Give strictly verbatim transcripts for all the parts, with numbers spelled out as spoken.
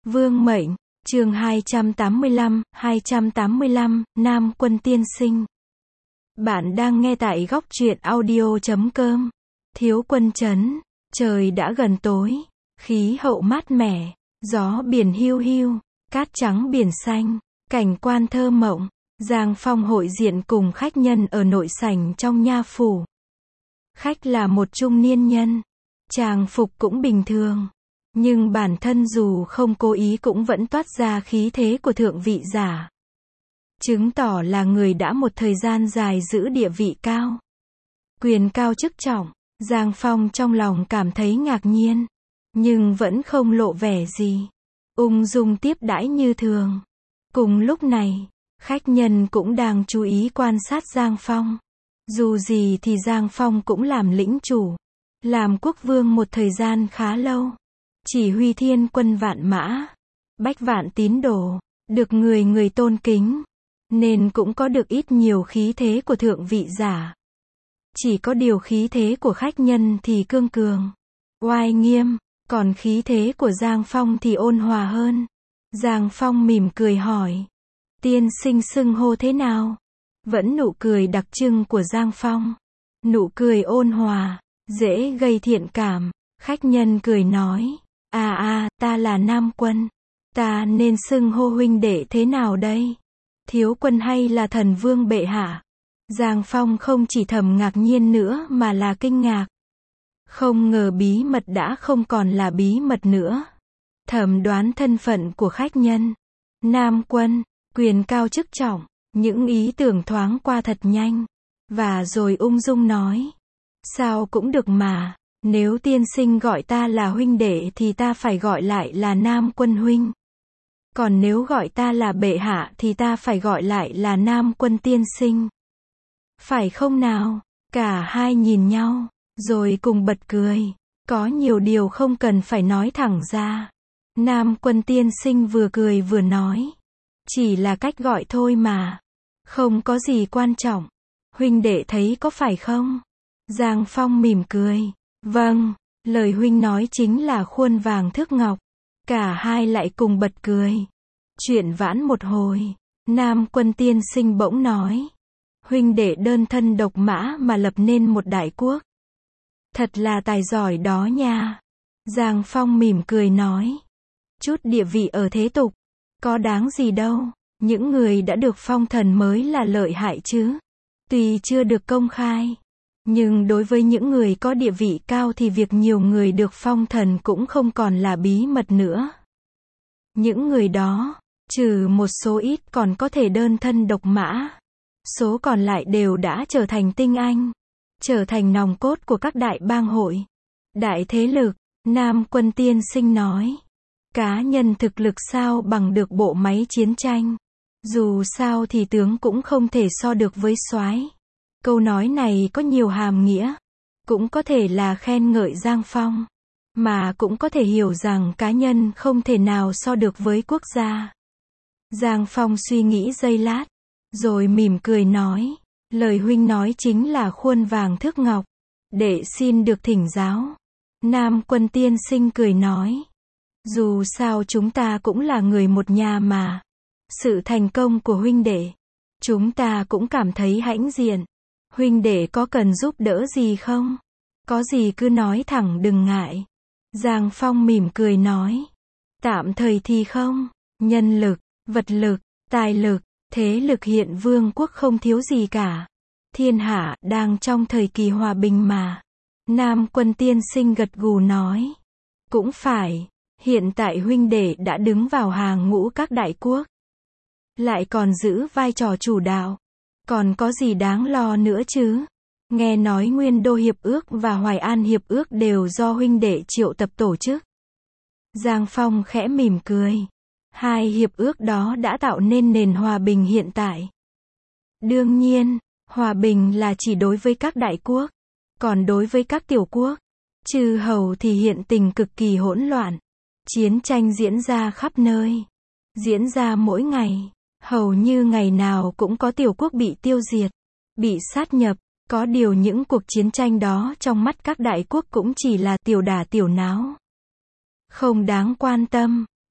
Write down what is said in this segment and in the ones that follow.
Vương mệnh, chương hai trăm tám mươi lăm, hai trăm tám mươi lăm, Nam Quân tiên sinh. Bạn đang nghe tại góc truyện audio chấm com. Thiếu quân trấn, trời đã gần tối, khí hậu mát mẻ, gió biển hiu hiu, cát trắng biển xanh, cảnh quan thơ mộng. Giang Phong hội diện cùng khách nhân ở nội sảnh trong nha phủ. Khách là một trung niên nhân, trang phục cũng bình thường, nhưng bản thân dù không cố ý cũng vẫn toát ra khí thế của thượng vị giả, chứng tỏ là người đã một thời gian dài giữ địa vị cao, quyền cao chức trọng. Giang Phong trong lòng cảm thấy ngạc nhiên, nhưng vẫn không lộ vẻ gì, ung dung tiếp đãi như thường. Cùng lúc này, khách nhân cũng đang chú ý quan sát Giang Phong. Dù gì thì Giang Phong cũng làm lĩnh chủ, làm quốc vương một thời gian khá lâu, chỉ huy thiên quân vạn mã, bách vạn tín đồ, được người người tôn kính, nên cũng có được ít nhiều khí thế của thượng vị giả. Chỉ có điều khí thế của khách nhân thì cương cường, oai nghiêm, còn khí thế của Giang Phong thì ôn hòa hơn. Giang Phong mỉm cười hỏi, tiên sinh xưng hô thế nào? Vẫn nụ cười đặc trưng của Giang Phong, nụ cười ôn hòa, dễ gây thiện cảm. Khách nhân cười nói, à à, ta là Nam Quân, ta nên xưng hô huynh đệ thế nào đây? Thiếu quân hay là thần vương bệ hạ? Giang Phong không chỉ thầm ngạc nhiên nữa mà là kinh ngạc. Không ngờ bí mật đã không còn là bí mật nữa. Thẩm đoán thân phận của khách nhân. Nam Quân, quyền cao chức trọng, những ý tưởng thoáng qua thật nhanh, và rồi ung dung nói, sao cũng được mà, nếu tiên sinh gọi ta là huynh đệ thì ta phải gọi lại là Nam Quân huynh. Còn nếu gọi ta là bệ hạ thì ta phải gọi lại là Nam Quân tiên sinh. Phải không nào? Cả hai nhìn nhau, rồi cùng bật cười. Có nhiều điều không cần phải nói thẳng ra. Nam Quân tiên sinh vừa cười vừa nói, chỉ là cách gọi thôi mà, không có gì quan trọng. Huynh đệ thấy có phải không? Giang Phong mỉm cười, vâng, lời huynh nói chính là khuôn vàng thước ngọc. Cả hai lại cùng bật cười. Chuyện vãn một hồi, Nam Quân tiên sinh bỗng nói, huynh đệ đơn thân độc mã mà lập nên một đại quốc, thật là tài giỏi đó nha. Giang Phong mỉm cười nói, chút địa vị ở thế tục, có đáng gì đâu, những người đã được phong thần mới là lợi hại chứ. Tuy chưa được công khai, nhưng đối với những người có địa vị cao thì việc nhiều người được phong thần cũng không còn là bí mật nữa. Những người đó, trừ một số ít còn có thể đơn thân độc mã, số còn lại đều đã trở thành tinh anh, trở thành nòng cốt của các đại bang hội, đại thế lực. Nam Quân tiên sinh nói, cá nhân thực lực sao bằng được bộ máy chiến tranh, dù sao thì tướng cũng không thể so được với soái. Câu nói này có nhiều hàm nghĩa, cũng có thể là khen ngợi Giang Phong, mà cũng có thể hiểu rằng cá nhân không thể nào so được với quốc gia. Giang Phong suy nghĩ giây lát, rồi mỉm cười nói, lời huynh nói chính là khuôn vàng thước ngọc, đệ xin được thỉnh giáo. Nam Quân tiên sinh cười nói, dù sao chúng ta cũng là người một nhà mà, sự thành công của huynh đệ, chúng ta cũng cảm thấy hãnh diện. Huynh đệ có cần giúp đỡ gì không? Có gì cứ nói thẳng đừng ngại. Giang Phong mỉm cười nói, tạm thời thì không, nhân lực, vật lực, tài lực, thế lực hiện vương quốc không thiếu gì cả. Thiên hạ đang trong thời kỳ hòa bình mà. Nam Quân tiên sinh gật gù nói, cũng phải, hiện tại huynh đệ đã đứng vào hàng ngũ các đại quốc, lại còn giữ vai trò chủ đạo, còn có gì đáng lo nữa chứ? Nghe nói Nguyên Đô Hiệp ước và Hoài An Hiệp ước đều do huynh đệ triệu tập tổ chức. Giang Phong khẽ mỉm cười. Hai hiệp ước đó đã tạo nên nền hòa bình hiện tại. Đương nhiên, hòa bình là chỉ đối với các đại quốc, còn đối với các tiểu quốc, chư hầu thì hiện tình cực kỳ hỗn loạn. Chiến tranh diễn ra khắp nơi, diễn ra mỗi ngày, hầu như ngày nào cũng có tiểu quốc bị tiêu diệt, bị sát nhập. Có điều những cuộc chiến tranh đó trong mắt các đại quốc cũng chỉ là tiểu đả tiểu náo, không đáng quan tâm.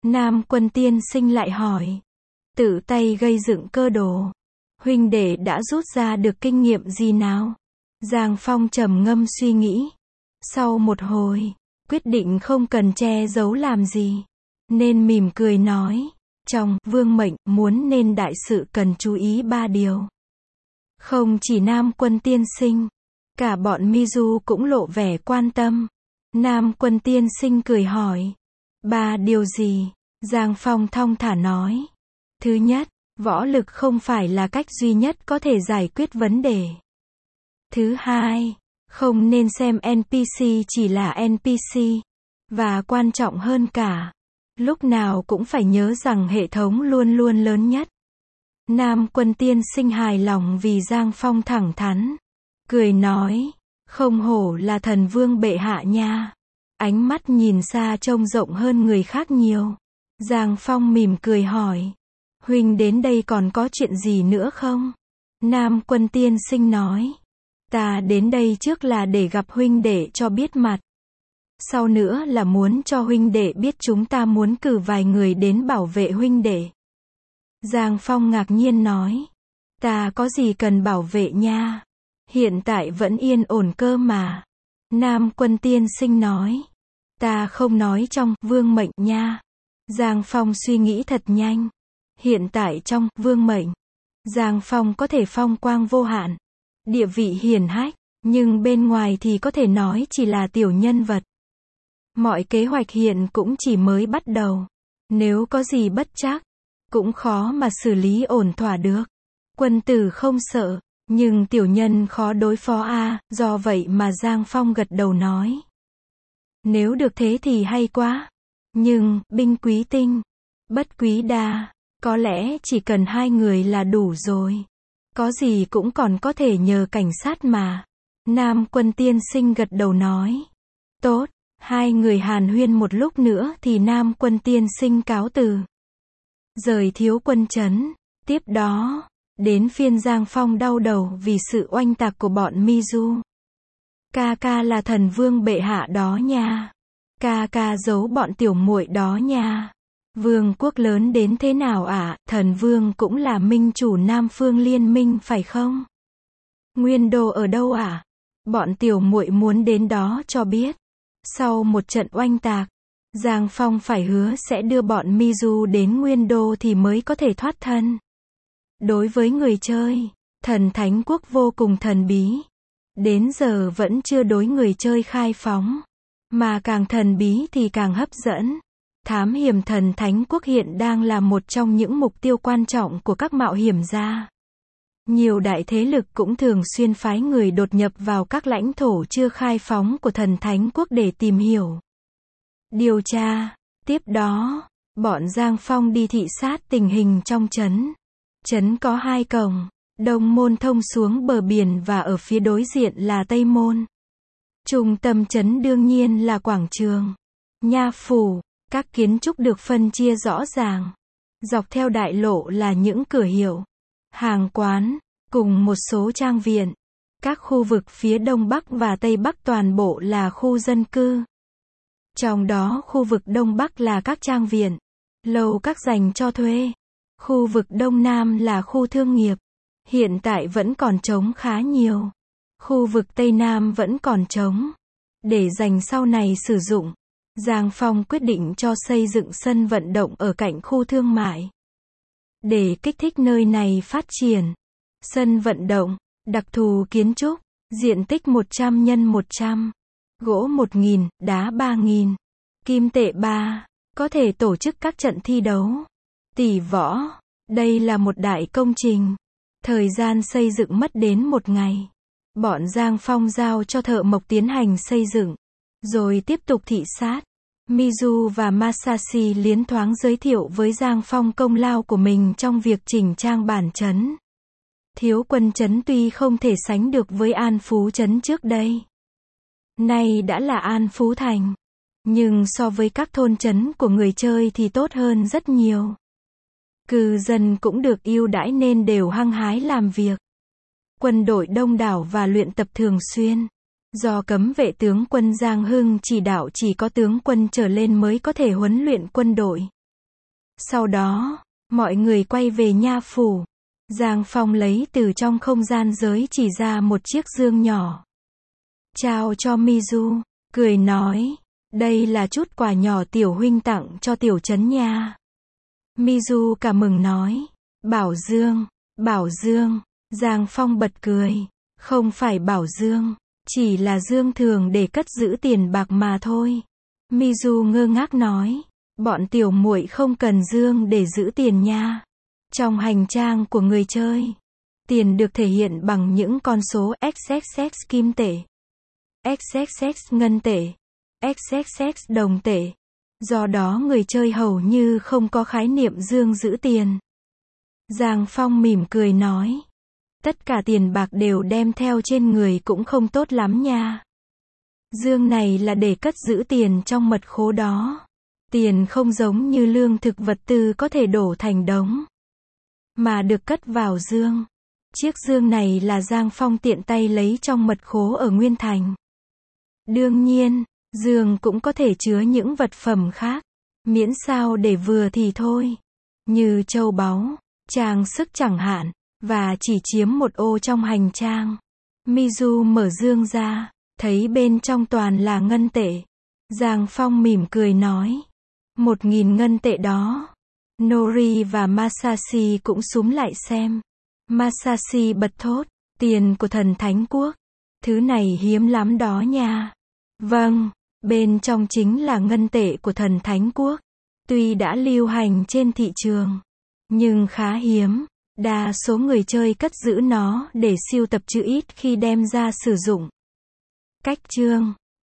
Nam Quân tiên sinh lại hỏi. Tự tay gây dựng cơ đồ. Huynh đệ đã rút ra được kinh nghiệm gì nào? Giang Phong trầm ngâm suy nghĩ. Sau một hồi, quyết định không cần che giấu làm gì. Nên mỉm cười nói. Trong vương mệnh muốn nên đại sự cần chú ý ba điều. Không chỉ Nam Quân tiên sinh, cả bọn Mizu cũng lộ vẻ quan tâm. Nam Quân tiên sinh cười hỏi. Ba điều gì? Giang Phong thong thả nói. Thứ nhất, võ lực không phải là cách duy nhất có thể giải quyết vấn đề. Thứ hai, không nên xem en pê xê chỉ là en pê xê. Và quan trọng hơn cả, lúc nào cũng phải nhớ rằng hệ thống luôn luôn lớn nhất. Nam Quân tiên sinh hài lòng vì Giang Phong thẳng thắn. Cười nói, không hổ là thần vương bệ hạ nha. Ánh mắt nhìn xa trông rộng hơn người khác nhiều. Giang Phong mỉm cười hỏi. Huynh đến đây còn có chuyện gì nữa không? Nam Quân tiên sinh nói. Ta đến đây trước là để gặp huynh đệ cho biết mặt. Sau nữa là muốn cho huynh đệ biết chúng ta muốn cử vài người đến bảo vệ huynh đệ. Giang Phong ngạc nhiên nói. Ta có gì cần bảo vệ nha? Hiện tại vẫn yên ổn cơ mà. Nam Quân tiên sinh nói. Ta không nói trong vương mệnh nha. Giang Phong suy nghĩ thật nhanh. Hiện tại trong vương mệnh, Giang Phong có thể phong quang vô hạn, địa vị hiển hách, nhưng bên ngoài thì có thể nói chỉ là tiểu nhân vật. Mọi kế hoạch hiện cũng chỉ mới bắt đầu. Nếu có gì bất trắc, cũng khó mà xử lý ổn thỏa được. Quân tử không sợ, nhưng tiểu nhân khó đối phó a, do vậy mà Giang Phong gật đầu nói. Nếu được thế thì hay quá. Nhưng, binh quý tinh, bất quý đa, có lẽ chỉ cần hai người là đủ rồi. Có gì cũng còn có thể nhờ cảnh sát mà. Nam Quân tiên sinh gật đầu nói. Tốt, hai người hàn huyên một lúc nữa thì Nam Quân tiên sinh cáo từ. Rời Thiếu Quân trấn, tiếp đó, đến phiên Giang Phong đau đầu vì sự oanh tạc của bọn Mizu. Ca ca là thần vương bệ hạ đó nha. Ca ca giấu bọn tiểu muội đó nha. Vương quốc lớn đến thế nào ạ? À? Thần vương cũng là minh chủ Nam Phương Liên minh phải không? Nguyên đô ở đâu ạ? À? Bọn tiểu muội muốn đến đó cho biết. Sau một trận oanh tạc, Giang Phong phải hứa sẽ đưa bọn Mizu đến Nguyên đô thì mới có thể thoát thân. Đối với người chơi, thần thánh quốc vô cùng thần bí. Đến giờ vẫn chưa đối người chơi khai phóng. Mà càng thần bí thì càng hấp dẫn. Thám hiểm thần thánh quốc hiện đang là một trong những mục tiêu quan trọng của các mạo hiểm gia. Nhiều đại thế lực cũng thường xuyên phái người đột nhập vào các lãnh thổ chưa khai phóng của thần thánh quốc để tìm hiểu, điều tra. Tiếp đó, bọn Giang Phong đi thị sát tình hình trong trấn. Trấn có hai cổng, Đông môn thông xuống bờ biển và ở phía đối diện là Tây môn. Trung tâm trấn đương nhiên là quảng trường, nha phủ, các kiến trúc được phân chia rõ ràng. Dọc theo đại lộ là những cửa hiệu, hàng quán, cùng một số trang viện. Các khu vực phía Đông Bắc và Tây Bắc toàn bộ là khu dân cư. Trong đó khu vực Đông Bắc là các trang viện, lầu các dành cho thuê. Khu vực Đông Nam là khu thương nghiệp. Hiện tại vẫn còn trống khá nhiều. Khu vực Tây Nam vẫn còn trống. Để dành sau này sử dụng, Giang Phong quyết định cho xây dựng sân vận động ở cạnh khu thương mại. Để kích thích nơi này phát triển. Sân vận động, đặc thù kiến trúc, diện tích một trăm nhân một trăm, gỗ một nghìn, đá ba nghìn, kim tệ ba, có thể tổ chức các trận thi đấu, tỷ võ. Đây là một đại công trình. Thời gian xây dựng mất đến một ngày. Bọn Giang Phong giao cho thợ mộc tiến hành xây dựng, rồi tiếp tục thị sát. Mizu và Masashi liến thoáng giới thiệu với Giang Phong công lao của mình trong việc chỉnh trang bản trấn. Thiếu Quân trấn tuy không thể sánh được với An Phú trấn trước đây, nay đã là An Phú thành, nhưng so với các thôn trấn của người chơi thì tốt hơn rất nhiều. Cư dân cũng được ưu đãi nên đều hăng hái làm việc. Quân đội đông đảo và luyện tập thường xuyên. Do cấm vệ tướng quân Giang Hưng chỉ đạo chỉ có tướng quân trở lên mới có thể huấn luyện quân đội. Sau đó, mọi người quay về nha phủ. Giang Phong lấy từ trong không gian giới chỉ ra một chiếc dương nhỏ. Trao cho Mizu, cười nói, đây là chút quà nhỏ tiểu huynh tặng cho tiểu trấn nha. Mizu cảm mừng nói, bảo dương, bảo dương. Giang Phong bật cười, không phải bảo dương, chỉ là dương thường để cất giữ tiền bạc mà thôi. Mizu ngơ ngác nói, bọn tiểu muội không cần dương để giữ tiền nha. Trong hành trang của người chơi, tiền được thể hiện bằng những con số x x x kim tệ, x x x ngân tệ, x x x đồng tệ. Do đó người chơi hầu như không có khái niệm dương giữ tiền. Giang Phong mỉm cười nói, tất cả tiền bạc đều đem theo trên người cũng không tốt lắm nha. Dương này là để cất giữ tiền trong mật khố đó. Tiền không giống như lương thực vật tư có thể đổ thành đống, mà được cất vào dương. Chiếc dương này là Giang Phong tiện tay lấy trong mật khố ở Nguyên Thành. Đương nhiên, dương cũng có thể chứa những vật phẩm khác, miễn sao để vừa thì thôi. Như châu báu, trang sức chẳng hạn, và chỉ chiếm một ô trong hành trang. Mizu mở dương ra, thấy bên trong toàn là ngân tệ. Giang Phong mỉm cười nói, một nghìn ngân tệ đó. Nori và Masashi cũng súm lại xem. Masashi bật thốt, tiền của thần thánh quốc. Thứ này hiếm lắm đó nha. Vâng, bên trong chính là ngân tệ của thần thánh quốc. Tuy đã lưu hành trên thị trường, nhưng khá hiếm. Đa số người chơi cất giữ nó để sưu tập chứ ít khi đem ra sử dụng. Cách chương